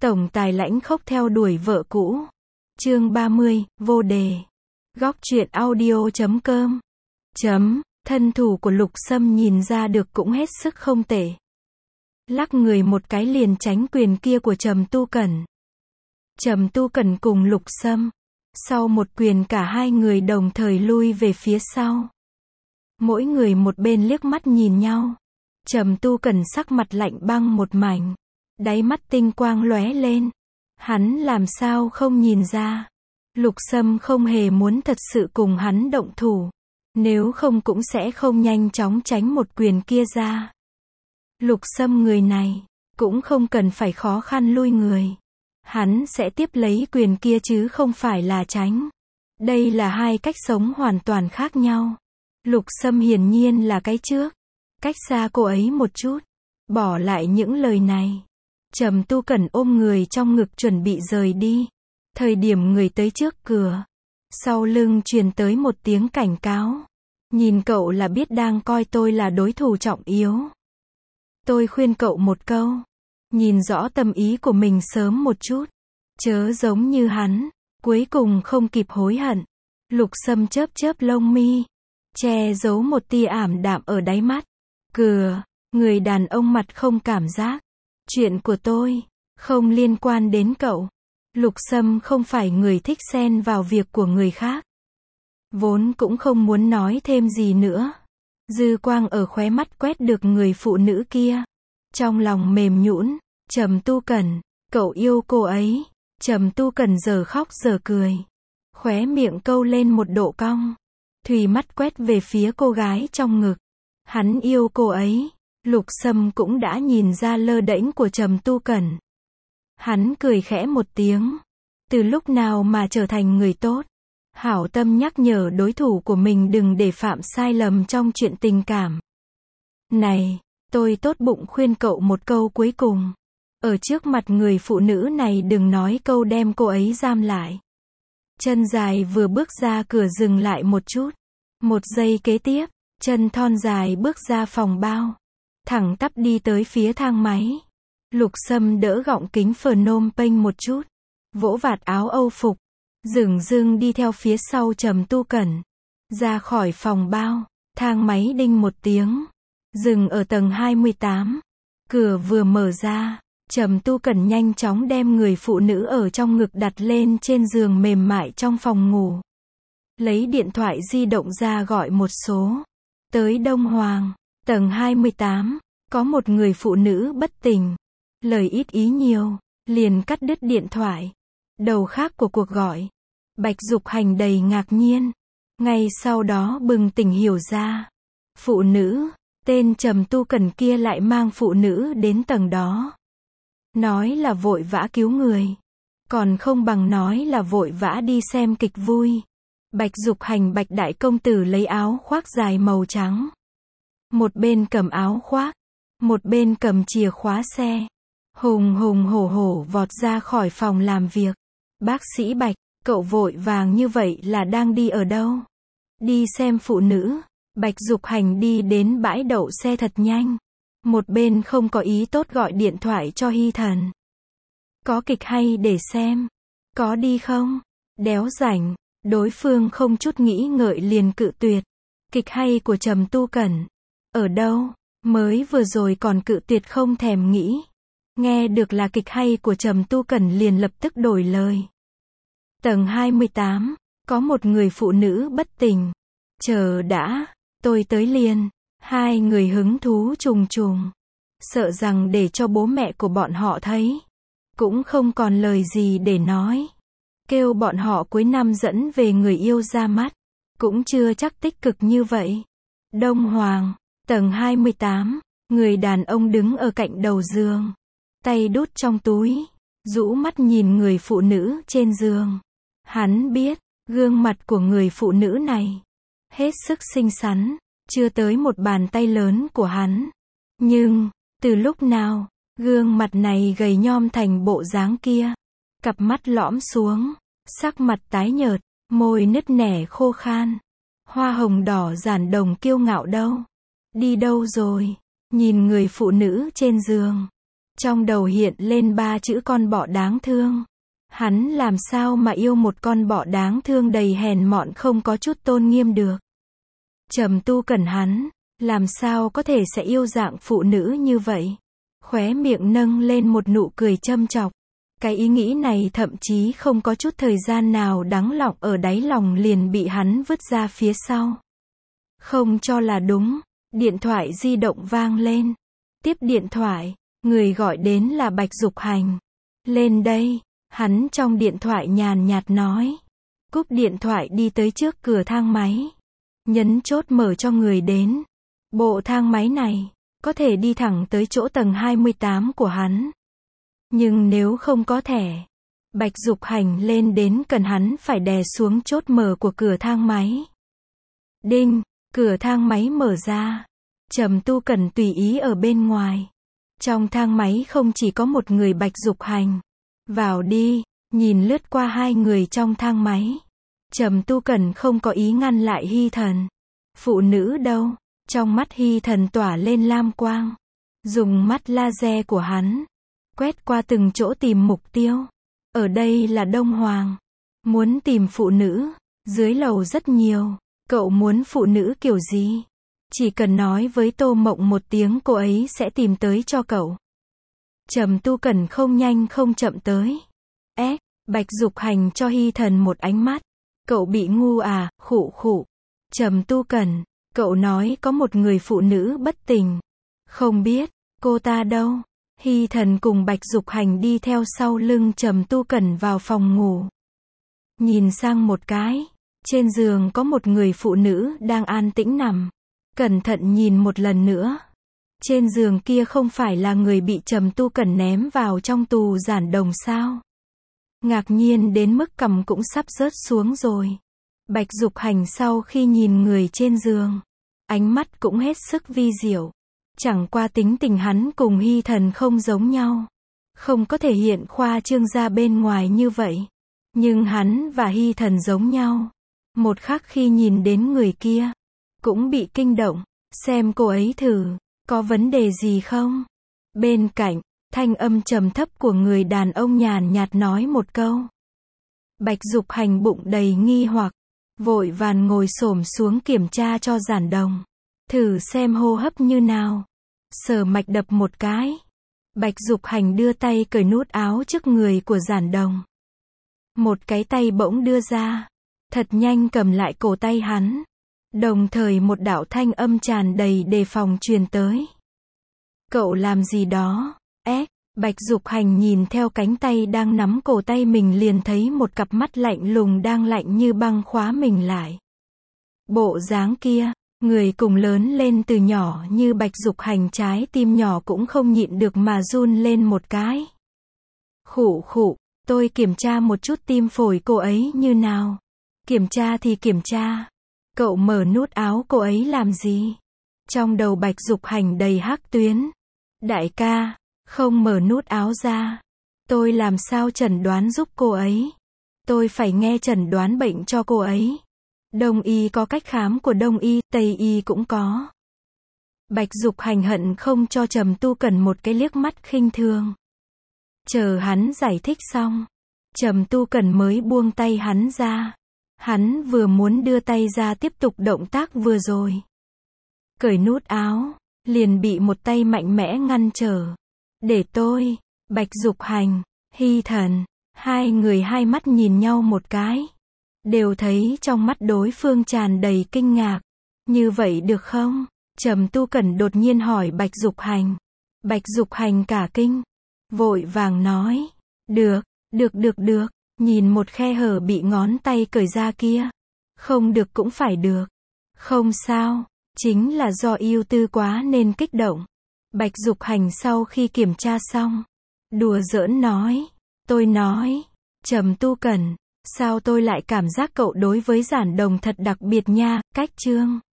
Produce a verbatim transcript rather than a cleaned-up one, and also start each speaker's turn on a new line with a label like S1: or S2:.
S1: Tổng tài lãnh khốc theo đuổi vợ cũ. Chương ba mươi, vô đề. Góc truyện audio chấm com. Chấm, thân thủ của Lục Sâm nhìn ra được cũng hết sức không tệ. Lắc người một cái liền tránh quyền kia của Trầm Tu Cẩn. Trầm Tu Cẩn cùng Lục Sâm. Sau một quyền cả hai người đồng thời lui về phía sau. Mỗi người một bên liếc mắt nhìn nhau. Trầm Tu Cẩn sắc mặt lạnh băng một mảnh. Đáy mắt tinh quang lóe lên. Hắn làm sao không nhìn ra. Lục Sâm không hề muốn thật sự cùng hắn động thủ. Nếu không cũng sẽ không nhanh chóng tránh một quyền kia ra. Lục Sâm người này, cũng không cần phải khó khăn lui người. Hắn sẽ tiếp lấy quyền kia chứ không phải là tránh. Đây là hai cách sống hoàn toàn khác nhau. Lục Sâm hiển nhiên là cái trước. Cách xa cô ấy một chút. Bỏ lại những lời này. Trầm Tu Cẩn ôm người trong ngực chuẩn bị rời đi. Thời điểm người tới trước cửa. Sau lưng truyền tới một tiếng cảnh cáo. Nhìn cậu là biết đang coi tôi là đối thủ trọng yếu. Tôi khuyên cậu một câu. Nhìn rõ tâm ý của mình sớm một chút. Chớ giống như hắn. Cuối cùng không kịp hối hận. Lục Sâm chớp chớp lông mi. Che giấu một tia ảm đạm ở đáy mắt. Cửa. Người đàn ông mặt không cảm giác. Chuyện của tôi. Không liên quan đến cậu. Lục Sâm không phải người thích xen vào việc của người khác. Vốn cũng không muốn nói thêm gì nữa. Dư quang ở khóe mắt quét được người phụ nữ kia. Trong lòng mềm nhũn. Trầm Tu Cẩn, cậu yêu cô ấy. Trầm Tu Cẩn giờ khóc giờ cười. Khóe miệng câu lên một độ cong. Thùy mắt quét về phía cô gái trong ngực. Hắn yêu cô ấy. Lục Sâm cũng đã nhìn ra lơ đễnh của Trầm Tu Cẩn. Hắn cười khẽ một tiếng. Từ lúc nào mà trở thành người tốt? Hảo tâm nhắc nhở đối thủ của mình đừng để phạm sai lầm trong chuyện tình cảm. Này, tôi tốt bụng khuyên cậu một câu cuối cùng. Ở trước mặt người phụ nữ này đừng nói câu đem cô ấy giam lại. Chân dài vừa bước ra cửa dừng lại một chút. Một giây kế tiếp, chân thon dài bước ra phòng bao. Thẳng tắp đi tới phía thang máy. Lục Sâm đỡ gọng kính Phnom Penh một chút. Vỗ vạt áo Âu phục. Dửng dưng đi theo phía sau Trầm Tu Cẩn. Ra khỏi phòng bao. Thang máy đinh một tiếng. Dừng ở tầng hai mươi tám. Cửa vừa mở ra. Trầm Tu Cẩn nhanh chóng đem người phụ nữ ở trong ngực đặt lên trên giường mềm mại trong phòng ngủ. Lấy điện thoại di động ra gọi một số. Tới Đông Hoàng. Tầng hai mươi tám. Có một người phụ nữ bất tỉnh. Lời ít ý nhiều. Liền cắt đứt điện thoại. Đầu khác của cuộc gọi. Bạch Dục Hành đầy ngạc nhiên. Ngay sau đó bừng tỉnh hiểu ra. Phụ nữ. Tên Trầm Tu Cẩn kia lại mang phụ nữ đến tầng đó. Nói là vội vã cứu người. Còn không bằng nói là vội vã đi xem kịch vui. Bạch Dục Hành Bạch Đại Công Tử lấy áo khoác dài màu trắng. Một bên cầm áo khoác. Một bên cầm chìa khóa xe. Hùng hùng hổ hổ vọt ra khỏi phòng làm việc. Bác sĩ Bạch, cậu vội vàng như vậy là đang đi ở đâu? Đi xem phụ nữ. Bạch Dục Hành đi đến bãi đậu xe thật nhanh. Một bên không có ý tốt gọi điện thoại cho Hy Thần. Có kịch hay để xem. Có đi không? Đéo rảnh. Đối phương không chút nghĩ ngợi liền cự tuyệt. Kịch hay của Trầm Tu Cẩn. Ở đâu? Mới vừa rồi còn cự tuyệt không thèm nghĩ. Nghe được là kịch hay của Trầm Tu Cẩn liền lập tức đổi lời. Tầng hai mươi tám. Có một người phụ nữ bất tỉnh. Chờ đã. Tôi tới liền. Hai người hứng thú trùng trùng. Sợ rằng để cho bố mẹ của bọn họ thấy. Cũng không còn lời gì để nói. Kêu bọn họ cuối năm dẫn về người yêu ra mắt. Cũng chưa chắc tích cực như vậy. Đông Hoàng. Tầng hai mươi tám. Người đàn ông đứng ở cạnh đầu giường. Tay đút trong túi. Rũ mắt nhìn người phụ nữ trên giường. Hắn biết. Gương mặt của người phụ nữ này. Hết sức xinh xắn. Chưa tới một bàn tay lớn của hắn. Nhưng. Từ lúc nào. Gương mặt này gầy nhom thành bộ dáng kia. Cặp mắt lõm xuống. Sắc mặt tái nhợt. Môi nứt nẻ khô khan. Hoa hồng đỏ giản đồng kiêu ngạo đâu. Đi đâu rồi? Nhìn người phụ nữ trên giường. Trong đầu hiện lên ba chữ con bọ đáng thương. Hắn làm sao mà yêu một con bọ đáng thương đầy hèn mọn không có chút tôn nghiêm được. Trầm Tu Cẩn hắn, làm sao có thể sẽ yêu dạng phụ nữ như vậy? Khóe miệng nâng lên một nụ cười châm chọc. Cái ý nghĩ này thậm chí không có chút thời gian nào đắng lọng ở đáy lòng liền bị hắn vứt ra phía sau. Không cho là đúng, điện thoại di động vang lên. Tiếp điện thoại, người gọi đến là Bạch Dục Hành. Lên đây, hắn trong điện thoại nhàn nhạt nói. Cúp điện thoại đi tới trước cửa thang máy. Nhấn chốt mở cho người đến. Bộ thang máy này, có thể đi thẳng tới chỗ tầng hai mươi tám của hắn. Nhưng nếu không có thẻ, Bạch Dục Hành lên đến cần hắn phải đè xuống chốt mở của cửa thang máy. Đinh, cửa thang máy mở ra. Trầm Tu Cẩn tùy ý ở bên ngoài. Trong thang máy không chỉ có một người Bạch Dục Hành. Vào đi, nhìn lướt qua hai người trong thang máy. Trầm Tu Cẩn không có ý ngăn lại Hy Thần. Phụ nữ đâu? Trong mắt Hy Thần tỏa lên lam quang. Dùng mắt laser của hắn quét qua từng chỗ tìm mục tiêu. Ở đây là Đông Hoàng. Muốn tìm phụ nữ, dưới lầu rất nhiều. Cậu muốn phụ nữ kiểu gì? Chỉ cần nói với Tô Mộng một tiếng cô ấy sẽ tìm tới cho cậu. Trầm Tu Cẩn không nhanh không chậm tới. Ế, Bạch Dục Hành cho Hy Thần một ánh mắt. Cậu bị ngu à, khụ khụ. Trầm Tu Cẩn, cậu nói có một người phụ nữ bất tình. Không biết, cô ta đâu? Hy Thần cùng Bạch Dục Hành đi theo sau lưng Trầm Tu Cẩn vào phòng ngủ. Nhìn sang một cái, trên giường có một người phụ nữ đang an tĩnh nằm. Cẩn thận nhìn một lần nữa. Trên giường kia không phải là người bị Trầm Tu Cẩn ném vào trong tù giản đồng sao? Ngạc nhiên đến mức cằm cũng sắp rớt xuống rồi. Bạch Dục Hành sau khi nhìn người trên giường, ánh mắt cũng hết sức vi diệu. Chẳng qua tính tình hắn cùng Hy Thần không giống nhau. Không có thể hiện khoa trương ra bên ngoài như vậy. Nhưng hắn và Hy Thần giống nhau. Một khắc khi nhìn đến người kia, cũng bị kinh động. Xem cô ấy thử, có vấn đề gì không? Bên cạnh, thanh âm trầm thấp của người đàn ông nhàn nhạt nói một câu. Bạch Dục Hành bụng đầy nghi hoặc, vội vàng ngồi xổm xuống kiểm tra cho giản đồng. Thử xem hô hấp như nào. Sờ mạch đập một cái. Bạch Dục Hành đưa tay cởi nút áo trước người của giản đồng. Một cái tay bỗng đưa ra, thật nhanh cầm lại cổ tay hắn. Đồng thời một đạo thanh âm tràn đầy đề phòng truyền tới. Cậu làm gì đó? Ế, Bạch Dục Hành nhìn theo cánh tay đang nắm cổ tay mình liền thấy một cặp mắt lạnh lùng đang lạnh như băng khóa mình lại. Bộ dáng kia, người cùng lớn lên từ nhỏ như Bạch Dục Hành trái tim nhỏ cũng không nhịn được mà run lên một cái. Khụ khụ, tôi kiểm tra một chút tim phổi cô ấy như nào. Kiểm tra thì kiểm tra. Cậu mở nút áo cô ấy làm gì? Trong đầu Bạch Dục Hành đầy hắc tuyến. Đại ca, không mở nút áo ra. Tôi làm sao chẩn đoán giúp cô ấy? Tôi phải nghe chẩn đoán bệnh cho cô ấy. Đông y có cách khám của Đông y, Tây y cũng có. Bạch Dục Hành hận không cho Trầm Tu Cẩn một cái liếc mắt khinh thường. Chờ hắn giải thích xong, Trầm Tu Cẩn mới buông tay hắn ra. Hắn vừa muốn đưa tay ra tiếp tục động tác vừa rồi. Cởi nút áo, liền bị một tay mạnh mẽ ngăn trở. Để tôi, Bạch Dục Hành, Hy Thần, hai người hai mắt nhìn nhau một cái. Đều thấy trong mắt đối phương tràn đầy kinh ngạc. Như vậy được không? Trầm Tu Cẩn đột nhiên hỏi Bạch Dục Hành. Bạch Dục Hành cả kinh. Vội vàng nói. Được, được được được. Nhìn một khe hở bị ngón tay cởi ra kia. Không được cũng phải được. Không sao, chính là do yêu tư quá nên kích động. Bạch Dục Hành sau khi kiểm tra xong, đùa giỡn nói. Tôi nói, Trầm Tu Cẩn, sao tôi lại cảm giác cậu đối với giản đồng thật đặc biệt nha, cách chương.